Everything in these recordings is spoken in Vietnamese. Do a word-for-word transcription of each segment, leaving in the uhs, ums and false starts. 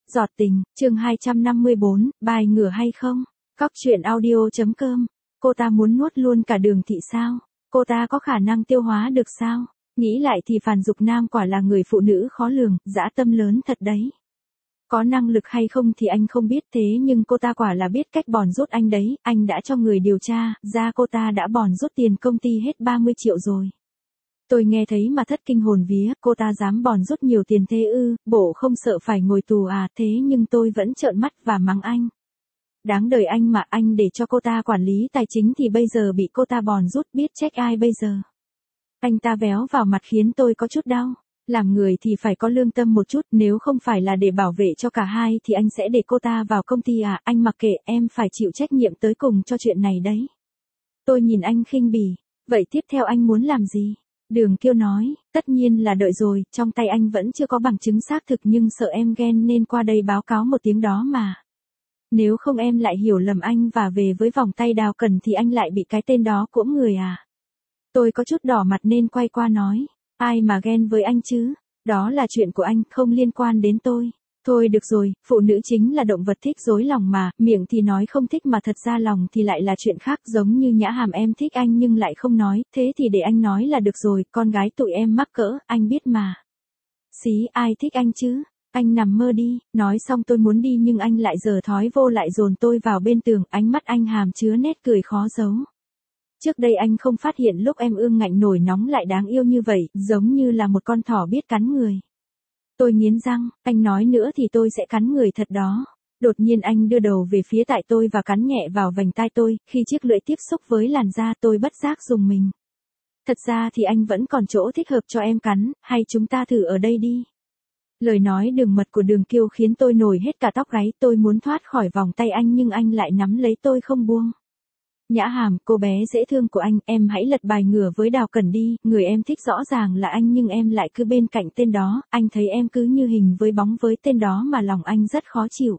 Giọt tình, chương hai trăm năm mươi bốn, bài ngửa hay không? Cóc truyện audio.com. Cô ta muốn nuốt luôn cả Đường Thị sao? Cô ta có khả năng tiêu hóa được sao? Nghĩ lại thì Phàn Dục Nam quả là người phụ nữ khó lường, dã tâm lớn thật đấy. Có năng lực hay không thì anh không biết, thế nhưng cô ta quả là biết cách bòn rút anh đấy, anh đã cho người điều tra, ra cô ta đã bòn rút tiền công ty hết ba mươi triệu rồi. Tôi nghe thấy mà thất kinh hồn vía, cô ta dám bòn rút nhiều tiền thế ư, bộ không sợ phải ngồi tù à, thế nhưng tôi vẫn trợn mắt và mắng anh. Đáng đời anh mà, anh để cho cô ta quản lý tài chính thì bây giờ bị cô ta bòn rút, biết trách ai bây giờ. Anh ta véo vào mặt khiến tôi có chút đau. Làm người thì phải có lương tâm một chút, nếu không phải là để bảo vệ cho cả hai thì anh sẽ để cô ta vào công ty à, anh mặc kệ, em phải chịu trách nhiệm tới cùng cho chuyện này đấy. Tôi nhìn anh khinh bỉ, vậy tiếp theo anh muốn làm gì? Đường Kiêu nói, tất nhiên là đợi rồi, trong tay anh vẫn chưa có bằng chứng xác thực nhưng sợ em ghen nên qua đây báo cáo một tiếng đó mà. Nếu không em lại hiểu lầm anh và về với vòng tay Đào Cần thì anh lại bị cái tên đó cỗng người à. Tôi có chút đỏ mặt nên quay qua nói, ai mà ghen với anh chứ, đó là chuyện của anh, không liên quan đến tôi. Thôi được rồi, phụ nữ chính là động vật thích dối lòng mà, miệng thì nói không thích mà thật ra lòng thì lại là chuyện khác, giống như Nhã Hàm em thích anh nhưng lại không nói, thế thì để anh nói là được rồi, con gái tụi em mắc cỡ, anh biết mà. Xí, ai thích anh chứ, anh nằm mơ đi, nói xong tôi muốn đi nhưng anh lại giở thói vô lại dồn tôi vào bên tường, ánh mắt anh hàm chứa nét cười khó giấu. Trước đây anh không phát hiện lúc em ương ngạnh nổi nóng lại đáng yêu như vậy, giống như là một con thỏ biết cắn người. Tôi nghiến răng, anh nói nữa thì tôi sẽ cắn người thật đó. Đột nhiên anh đưa đầu về phía tại tôi và cắn nhẹ vào vành tai tôi, khi chiếc lưỡi tiếp xúc với làn da tôi bất giác rùng mình. Thật ra thì anh vẫn còn chỗ thích hợp cho em cắn, hay chúng ta thử ở đây đi. Lời nói đường mật của Đường Kiêu khiến tôi nổi hết cả tóc gáy, tôi muốn thoát khỏi vòng tay anh nhưng anh lại nắm lấy tôi không buông. Nhã Hàm, cô bé dễ thương của anh, em hãy lật bài ngửa với Đào Cẩn đi, người em thích rõ ràng là anh nhưng em lại cứ bên cạnh tên đó, anh thấy em cứ như hình với bóng với tên đó mà lòng anh rất khó chịu.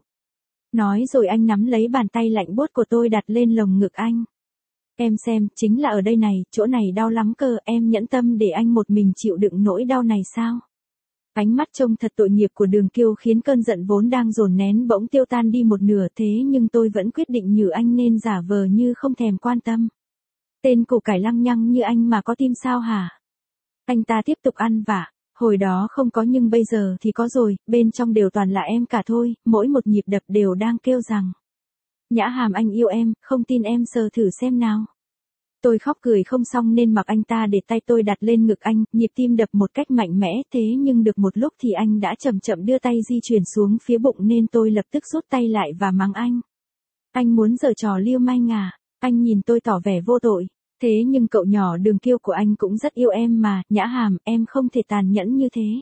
Nói rồi anh nắm lấy bàn tay lạnh buốt của tôi đặt lên lồng ngực anh. Em xem, chính là ở đây này, chỗ này đau lắm cơ, em nhẫn tâm để anh một mình chịu đựng nỗi đau này sao? Ánh mắt trông thật tội nghiệp của Đường Kiêu khiến cơn giận vốn đang dồn nén bỗng tiêu tan đi một nửa, thế nhưng tôi vẫn quyết định nhử anh nên giả vờ như không thèm quan tâm. Tên củ cải lăng nhăng như anh mà có tim sao hả? Anh ta tiếp tục ăn vả, hồi đó không có nhưng bây giờ thì có rồi, bên trong đều toàn là em cả thôi, mỗi một nhịp đập đều đang kêu rằng. Nhã Hàm anh yêu em, không tin em sờ thử xem nào. Tôi khóc cười không xong nên mặc anh ta để tay tôi đặt lên ngực anh, nhịp tim đập một cách mạnh mẽ, thế nhưng được một lúc thì anh đã chậm chậm đưa tay di chuyển xuống phía bụng nên tôi lập tức rút tay lại và mắng anh. Anh muốn giở trò lưu manh à? Anh nhìn tôi tỏ vẻ vô tội. Thế nhưng cậu nhỏ Đường Kiêu của anh cũng rất yêu em mà, Nhã Hàm, em không thể tàn nhẫn như thế.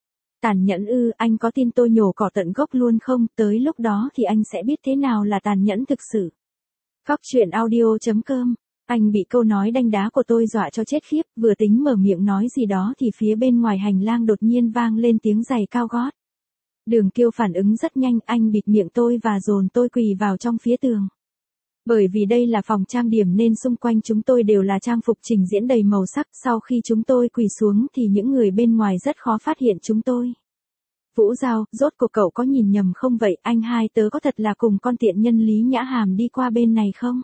Tàn nhẫn ư, anh có tin tôi nhổ cỏ tận gốc luôn không? Tới lúc đó thì anh sẽ biết thế nào là tàn nhẫn thực sự. Cóc truyện audio.com. Anh bị câu nói đanh đá của tôi dọa cho chết khiếp, vừa tính mở miệng nói gì đó thì phía bên ngoài hành lang đột nhiên vang lên tiếng giày cao gót. Đường Kiêu phản ứng rất nhanh, anh bịt miệng tôi và dồn tôi quỳ vào trong phía tường. Bởi vì đây là phòng trang điểm nên xung quanh chúng tôi đều là trang phục trình diễn đầy màu sắc, sau khi chúng tôi quỳ xuống thì những người bên ngoài rất khó phát hiện chúng tôi. Vũ Giao, rốt cuộc cậu có nhìn nhầm không vậy, anh hai tớ có thật là cùng con tiện nhân Lý Nhã Hàm đi qua bên này không?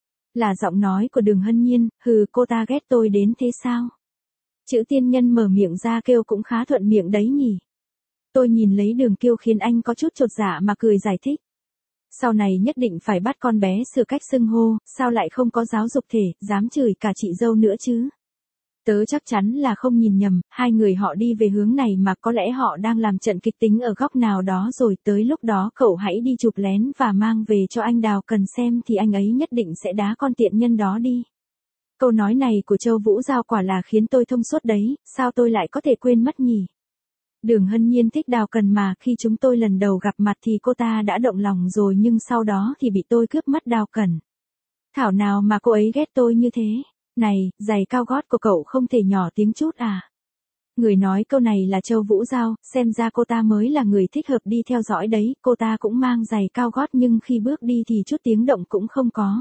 Là giọng nói của Đường Hân Nhiên, hừ, cô ta ghét tôi đến thế sao? Chữ tiên nhân mở miệng ra kêu cũng khá thuận miệng đấy nhỉ. Tôi nhìn lấy Đường Kiêu khiến anh có chút chột dạ mà cười giải thích. Sau này nhất định phải bắt con bé sửa cách xưng hô, sao lại không có giáo dục thể, dám chửi cả chị dâu nữa chứ? Tớ chắc chắn là không nhìn nhầm, hai người họ đi về hướng này mà có lẽ họ đang làm trận kịch tính ở góc nào đó rồi, tới lúc đó cậu hãy đi chụp lén và mang về cho anh Đào Cần xem thì anh ấy nhất định sẽ đá con tiện nhân đó đi. Câu nói này của Châu Vũ Giao quả là khiến tôi thông suốt đấy, sao tôi lại có thể quên mất nhỉ? Đường Hân Nhiên thích Đào Cần mà, khi chúng tôi lần đầu gặp mặt thì cô ta đã động lòng rồi nhưng sau đó thì bị tôi cướp mất Đào Cần. Thảo nào mà cô ấy ghét tôi như thế. Này, giày cao gót của cậu không thể nhỏ tiếng chút à? Người nói câu này là Châu Vũ Giao, xem ra cô ta mới là người thích hợp đi theo dõi đấy, cô ta cũng mang giày cao gót nhưng khi bước đi thì chút tiếng động cũng không có.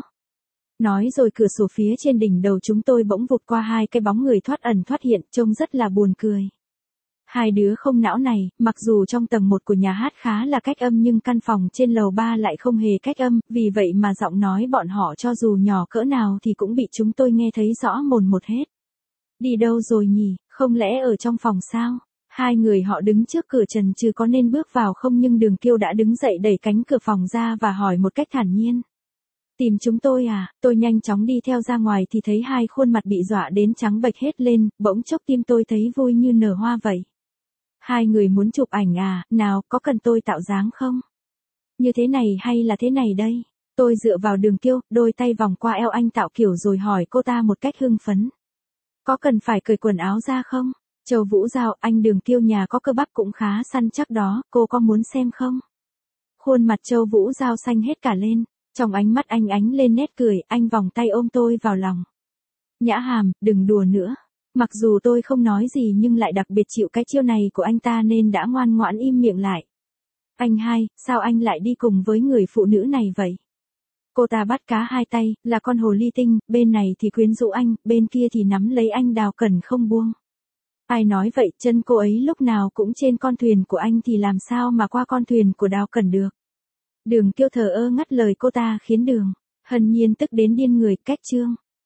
Nói rồi cửa sổ phía trên đỉnh đầu chúng tôi bỗng vụt qua hai cái bóng người thoát ẩn thoát hiện, trông rất là buồn cười. Hai đứa không não này, mặc dù trong tầng một của nhà hát khá là cách âm nhưng căn phòng trên lầu ba lại không hề cách âm, vì vậy mà giọng nói bọn họ cho dù nhỏ cỡ nào thì cũng bị chúng tôi nghe thấy rõ mồn một hết. Đi đâu rồi nhỉ, không lẽ ở trong phòng sao? Hai người họ đứng trước cửa trần trừ có nên bước vào không, nhưng Đường Kiêu đã đứng dậy đẩy cánh cửa phòng ra và hỏi một cách thản nhiên. Tìm chúng tôi à? Tôi nhanh chóng đi theo ra ngoài thì thấy hai khuôn mặt bị dọa đến trắng bệch hết lên, bỗng chốc tim tôi thấy vui như nở hoa vậy. Hai người muốn chụp ảnh à, nào, có cần tôi tạo dáng không? Như thế này hay là thế này đây? Tôi dựa vào Đường Kiêu, đôi tay vòng qua eo anh tạo kiểu rồi hỏi cô ta một cách hưng phấn. Có cần phải cởi quần áo ra không? Châu Vũ Giao, anh Đường Kiêu nhà có cơ bắp cũng khá săn chắc đó, cô có muốn xem không? Khuôn mặt Châu Vũ Giao xanh hết cả lên, trong ánh mắt anh ánh lên nét cười, anh vòng tay ôm tôi vào lòng. Nhã Hàm, đừng đùa nữa. Mặc dù tôi không nói gì nhưng lại đặc biệt chịu cái chiêu này của anh ta nên đã ngoan ngoãn im miệng lại. Anh hai, sao anh lại đi cùng với người phụ nữ này vậy? Cô ta bắt cá hai tay, là con hồ ly tinh, bên này thì quyến rũ anh, bên kia thì nắm lấy anh Đào Cẩn không buông. Ai nói vậy, chân cô ấy lúc nào cũng trên con thuyền của anh thì làm sao mà qua con thuyền của Đào Cẩn được? Đường Kiêu thờ ơ ngắt lời cô ta khiến Đường Hân Nhiên tức đến điên người, cách chương.